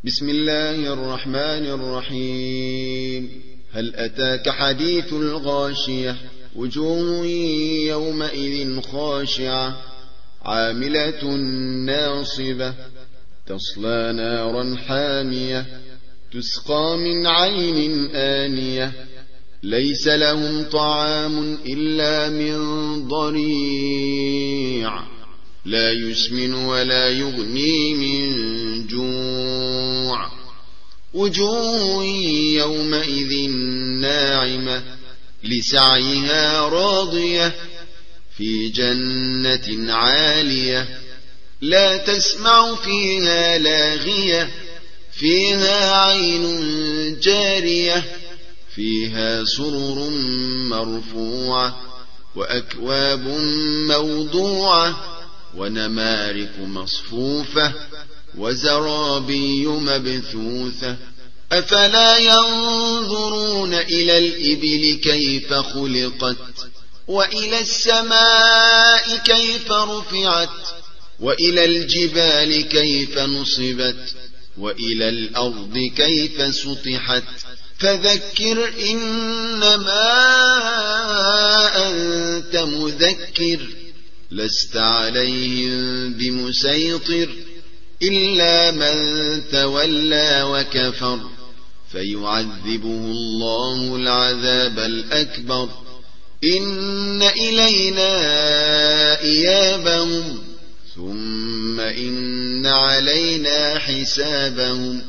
بسم الله الرحمن الرحيم. هل أتاك حديث الغاشية؟ وجوه يومئذ خاشعة عاملة ناصبة تصلى نارا حامية تسقى من عين آنية ليس لهم طعام إلا من ضريع لا يسمن ولا يغني من جوع. وجوه يومئذ ناعمة لسعيها راضية في جنة عالية لا تسمع فيها لاغية فيها عين جارية فيها سرر مرفوعة وأكواب موضوعة ونمارق مصفوفة وزرابي مبثوثة. أفلا ينظرون إلى الإبل كيف خلقت وإلى السماء كيف رفعت وإلى الجبال كيف نصبت وإلى الأرض كيف سطحت. فذكر إنما أنت مذكر لست عليهم بمسيطر إلا من تولى وكفر فيعذبه الله العذاب الأكبر. إن إلينا إيابهم ثم إن علينا حسابهم.